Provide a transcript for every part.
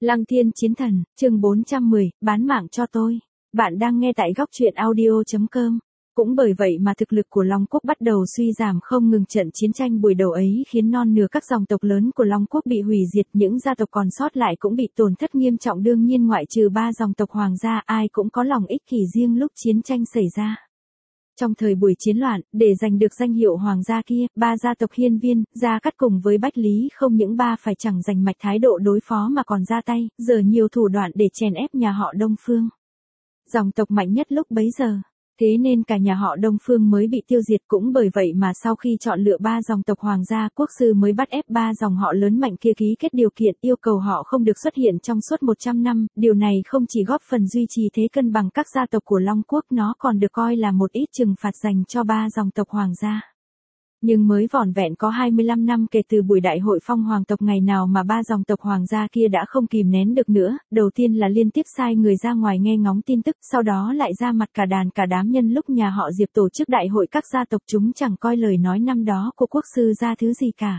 Lăng Thiên Chiến Thần, chương 410, bán mạng cho tôi. Bạn đang nghe tại góc truyện audio.com. Cũng bởi vậy mà thực lực của Long Quốc bắt đầu suy giảm không ngừng. Trận chiến tranh buổi đầu ấy khiến non nửa các dòng tộc lớn của Long Quốc bị hủy diệt, những gia tộc còn sót lại cũng bị tổn thất nghiêm trọng. Đương nhiên ngoại trừ 3 dòng tộc hoàng gia, ai cũng có lòng ích kỷ riêng lúc chiến tranh xảy ra. Trong thời buổi chiến loạn, để giành được danh hiệu hoàng gia kia, 3 gia tộc Hiên Viên, Gia Cát cùng với Bách Lý không những phải chẳng giành mạch thái độ đối phó mà còn ra tay, giở nhiều thủ đoạn để chèn ép nhà họ Đông Phương. Dòng tộc mạnh nhất lúc bấy giờ. Thế nên cả nhà họ Đông Phương mới bị tiêu diệt. Cũng bởi vậy mà sau khi chọn lựa 3 dòng tộc hoàng gia, quốc sư mới bắt ép 3 dòng họ lớn mạnh kia ký kết điều kiện, yêu cầu họ không được xuất hiện trong suốt 100 năm. Điều này không chỉ góp phần duy trì thế cân bằng các gia tộc của Long Quốc, nó còn được coi là một ít trừng phạt dành cho 3 dòng tộc hoàng gia. Nhưng mới vỏn vẹn có 25 năm kể từ buổi đại hội phong hoàng tộc ngày nào mà 3 dòng tộc hoàng gia kia đã không kìm nén được nữa. Đầu tiên là liên tiếp sai người ra ngoài nghe ngóng tin tức, sau đó lại ra mặt cả đàn cả đám. Nhân lúc nhà họ Diệp tổ chức đại hội các gia tộc, chúng chẳng coi lời nói năm đó của quốc sư ra thứ gì cả.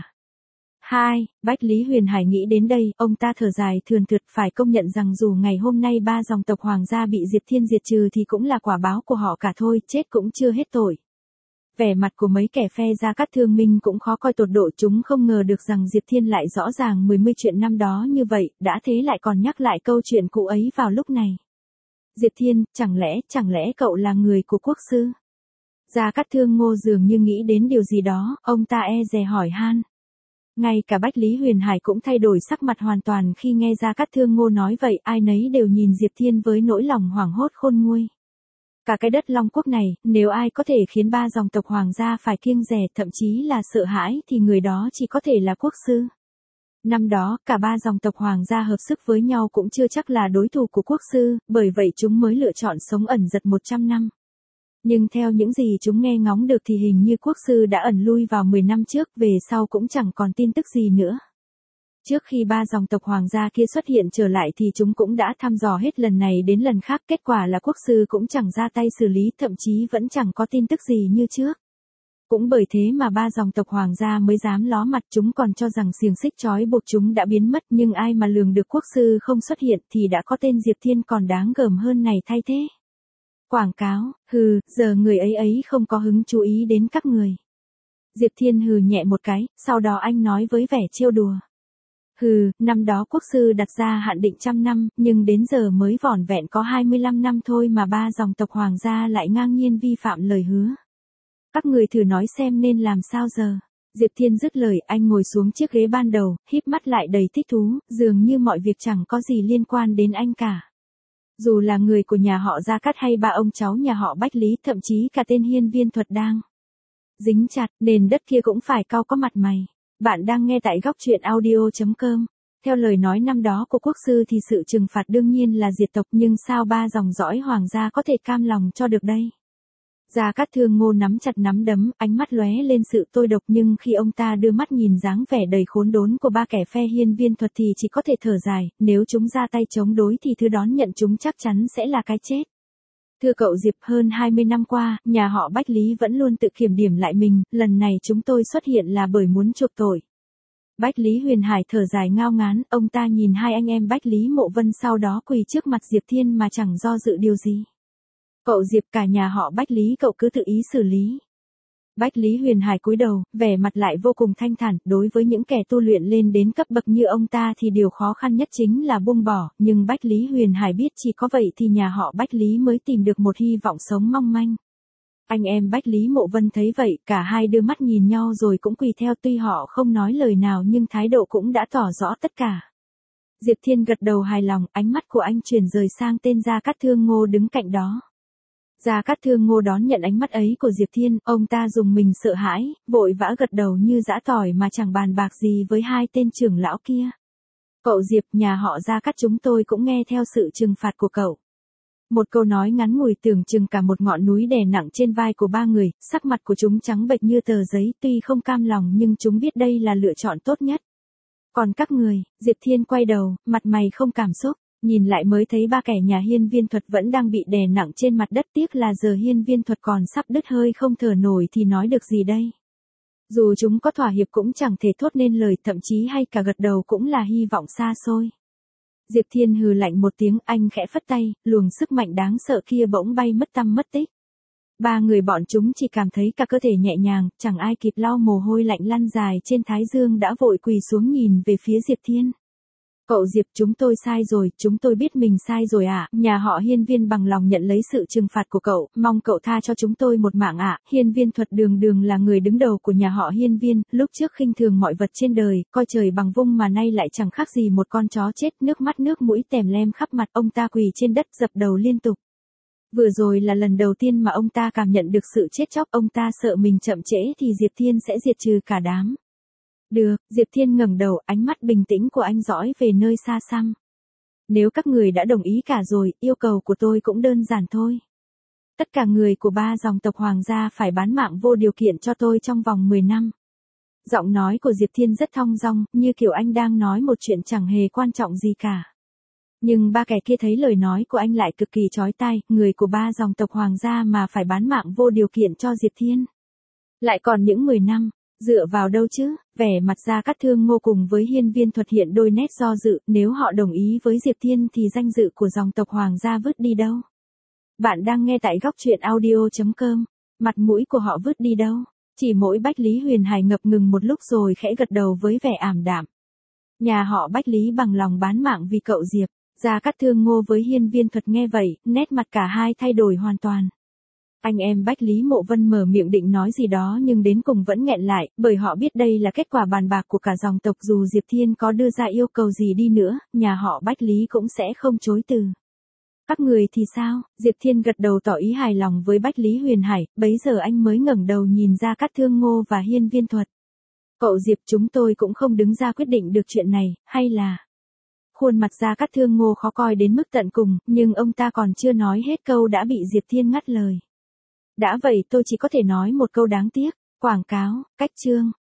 2. Bách Lý Huyền Hải nghĩ đến đây, ông ta thở dài thườn thượt. Phải công nhận rằng dù ngày hôm nay 3 dòng tộc hoàng gia bị Diệp Thiên diệt trừ thì cũng là quả báo của họ cả thôi, chết cũng chưa hết tội. Vẻ mặt của mấy kẻ phe Gia Cát Thương Minh cũng khó coi tột độ. Chúng không ngờ được rằng Diệp Thiên lại rõ ràng mươi chuyện năm đó như vậy, đã thế lại còn nhắc lại câu chuyện cũ ấy vào lúc này. Diệp Thiên, chẳng lẽ cậu là người của quốc sư? Gia Cát Thương Ngô dường như nghĩ đến điều gì đó, ông ta e dè hỏi han. Ngay cả Bách Lý Huyền Hải cũng thay đổi sắc mặt hoàn toàn khi nghe Gia Cát Thương Ngô nói vậy. Ai nấy đều nhìn Diệp Thiên với nỗi lòng hoảng hốt khôn nguôi. Cả cái đất Long Quốc này, nếu ai có thể khiến 3 dòng tộc hoàng gia phải kiêng dè, thậm chí là sợ hãi, thì người đó chỉ có thể là quốc sư. Năm đó, cả 3 dòng tộc hoàng gia hợp sức với nhau cũng chưa chắc là đối thủ của quốc sư, bởi vậy chúng mới lựa chọn sống ẩn giật 100 năm. Nhưng theo những gì chúng nghe ngóng được thì hình như quốc sư đã ẩn lui vào 10 năm trước, về sau cũng chẳng còn tin tức gì nữa. Trước khi 3 dòng tộc hoàng gia kia xuất hiện trở lại thì chúng cũng đã thăm dò hết lần này đến lần khác, kết quả là quốc sư cũng chẳng ra tay xử lý, thậm chí vẫn chẳng có tin tức gì như trước. Cũng bởi thế mà 3 dòng tộc hoàng gia mới dám ló mặt. Chúng còn cho rằng xiềng xích trói buộc chúng đã biến mất, nhưng ai mà lường được quốc sư không xuất hiện thì đã có tên Diệp Thiên còn đáng gờm hơn này thay thế. Quảng cáo, giờ người ấy không có hứng chú ý đến các người. Diệp Thiên hừ nhẹ một cái, sau đó anh nói với vẻ trêu đùa. Năm đó quốc sư đặt ra hạn định 100 năm, nhưng đến giờ mới vỏn vẹn có 25 năm thôi mà 3 dòng tộc hoàng gia lại ngang nhiên vi phạm lời hứa. Các người thử nói xem nên làm sao giờ. Diệp Thiên dứt lời, anh ngồi xuống chiếc ghế ban đầu, híp mắt lại đầy thích thú, dường như mọi việc chẳng có gì liên quan đến anh cả. Dù là người của nhà họ Gia Cát hay 3 ông cháu nhà họ Bách Lý, thậm chí cả tên Hiên Viên Thuật đang dính chặt, nền đất kia cũng phải cau có mặt mày. Bạn đang nghe tại góc truyện audio.com. Theo lời nói năm đó của quốc sư thì sự trừng phạt đương nhiên là diệt tộc, nhưng sao 3 dòng dõi hoàng gia có thể cam lòng cho được đây? Gia Cát Thương Ngô nắm chặt nắm đấm, ánh mắt lóe lên sự tôi độc, nhưng khi ông ta đưa mắt nhìn dáng vẻ đầy khốn đốn của 3 kẻ phe Hiên Viên Thuật thì chỉ có thể thở dài, nếu chúng ra tay chống đối thì thứ đón nhận chúng chắc chắn sẽ là cái chết. Thưa cậu Diệp, hơn 20 năm qua, nhà họ Bách Lý vẫn luôn tự kiểm điểm lại mình, lần này chúng tôi xuất hiện là bởi muốn chuộc tội. Bách Lý Huyền Hải thở dài ngao ngán, ông ta nhìn hai anh em Bách Lý Mộ Vân sau đó quỳ trước mặt Diệp Thiên mà chẳng do dự điều gì. Cậu Diệp, cả nhà họ Bách Lý cậu cứ tự ý xử lý. Bách Lý Huyền Hải cúi đầu, vẻ mặt lại vô cùng thanh thản. Đối với những kẻ tu luyện lên đến cấp bậc như ông ta thì điều khó khăn nhất chính là buông bỏ, nhưng Bách Lý Huyền Hải biết chỉ có vậy thì nhà họ Bách Lý mới tìm được một hy vọng sống mong manh. Anh em Bách Lý Mộ Vân thấy vậy, cả hai đưa mắt nhìn nhau rồi cũng quỳ theo, tuy họ không nói lời nào nhưng thái độ cũng đã tỏ rõ tất cả. Diệp Thiên gật đầu hài lòng, ánh mắt của anh chuyển rời sang tên Gia Cát Thương Ngô đứng cạnh đó. Gia Cát Thương Ngô đón nhận ánh mắt ấy của Diệp Thiên, ông ta dùng mình sợ hãi, vội vã gật đầu như giã tỏi mà chẳng bàn bạc gì với hai tên trưởng lão kia. Cậu Diệp, nhà họ Gia Cát chúng tôi cũng nghe theo sự trừng phạt của cậu. Một câu nói ngắn ngủi tưởng chừng cả một ngọn núi đè nặng trên vai của 3 người, sắc mặt của chúng trắng bệch như tờ giấy, tuy không cam lòng nhưng chúng biết đây là lựa chọn tốt nhất. Còn các người, Diệp Thiên quay đầu, mặt mày không cảm xúc. Nhìn lại mới thấy 3 kẻ nhà Hiên Viên Thuật vẫn đang bị đè nặng trên mặt đất, tiếc là giờ Hiên Viên Thuật còn sắp đứt hơi không thở nổi thì nói được gì đây. Dù chúng có thỏa hiệp cũng chẳng thể thốt nên lời, thậm chí hay cả gật đầu cũng là hy vọng xa xôi. Diệp Thiên hừ lạnh một tiếng, anh khẽ phất tay, luồng sức mạnh đáng sợ kia bỗng bay mất tăm mất tích. Ba người bọn chúng chỉ cảm thấy cả cơ thể nhẹ nhàng, chẳng ai kịp lau mồ hôi lạnh lăn dài trên thái dương đã vội quỳ xuống nhìn về phía Diệp Thiên. Cậu Diệp, chúng tôi sai rồi, chúng tôi biết mình sai rồi ạ. Nhà họ Hiên Viên bằng lòng nhận lấy sự trừng phạt của cậu, mong cậu tha cho chúng tôi một mạng ạ. Hiên Viên Thuật đường đường là người đứng đầu của nhà họ Hiên Viên, lúc trước khinh thường mọi vật trên đời, coi trời bằng vung mà nay lại chẳng khác gì một con chó chết, nước mắt nước mũi tèm lem khắp mặt, ông ta quỳ trên đất dập đầu liên tục. Vừa rồi là lần đầu tiên mà ông ta cảm nhận được sự chết chóc, ông ta sợ mình chậm trễ thì Diệp Thiên sẽ diệt trừ cả đám. Được, Diệp Thiên ngẩng đầu, ánh mắt bình tĩnh của anh dõi về nơi xa xăm. Nếu các người đã đồng ý cả rồi, yêu cầu của tôi cũng đơn giản thôi. Tất cả người của ba dòng tộc hoàng gia phải bán mạng vô điều kiện cho tôi trong vòng 10 năm. Giọng nói của Diệp Thiên rất thong dong, như kiểu anh đang nói một chuyện chẳng hề quan trọng gì cả. Nhưng ba kẻ kia thấy lời nói của anh lại cực kỳ chói tai, người của ba dòng tộc hoàng gia mà phải bán mạng vô điều kiện cho Diệp Thiên. Lại còn những 10 năm. Dựa vào đâu chứ? Vẻ mặt Gia Cát Thương Ngô cùng với Hiên Viên Thuật hiện đôi nét do dự, nếu họ đồng ý với Diệp Thiên thì danh dự của dòng tộc hoàng gia vứt đi đâu? Bạn đang nghe tại góc truyện audio.com. Mặt mũi của họ vứt đi đâu? Chỉ mỗi Bách Lý Huyền Hải ngập ngừng một lúc rồi khẽ gật đầu với vẻ ảm đạm. Nhà họ Bách Lý bằng lòng bán mạng vì cậu Diệp. Gia Cát Thương Ngô với Hiên Viên Thuật nghe vậy, nét mặt cả hai thay đổi hoàn toàn. Anh em Bách Lý Mộ Vân mở miệng định nói gì đó nhưng đến cùng vẫn nghẹn lại, bởi họ biết đây là kết quả bàn bạc của cả dòng tộc, dù Diệp Thiên có đưa ra yêu cầu gì đi nữa, nhà họ Bách Lý cũng sẽ không chối từ. Các người thì sao? Diệp Thiên gật đầu tỏ ý hài lòng với Bách Lý Huyền Hải, bấy giờ anh mới ngẩng đầu nhìn Gia Cát Thương Ngô và Hiên Viên Thuật. Cậu Diệp, chúng tôi cũng không đứng ra quyết định được chuyện này, hay là... Khuôn mặt Gia Cát Thương Ngô khó coi đến mức tận cùng, nhưng ông ta còn chưa nói hết câu đã bị Diệp Thiên ngắt lời. Đã vậy tôi chỉ có thể nói một câu đáng tiếc, quảng cáo, cách chương.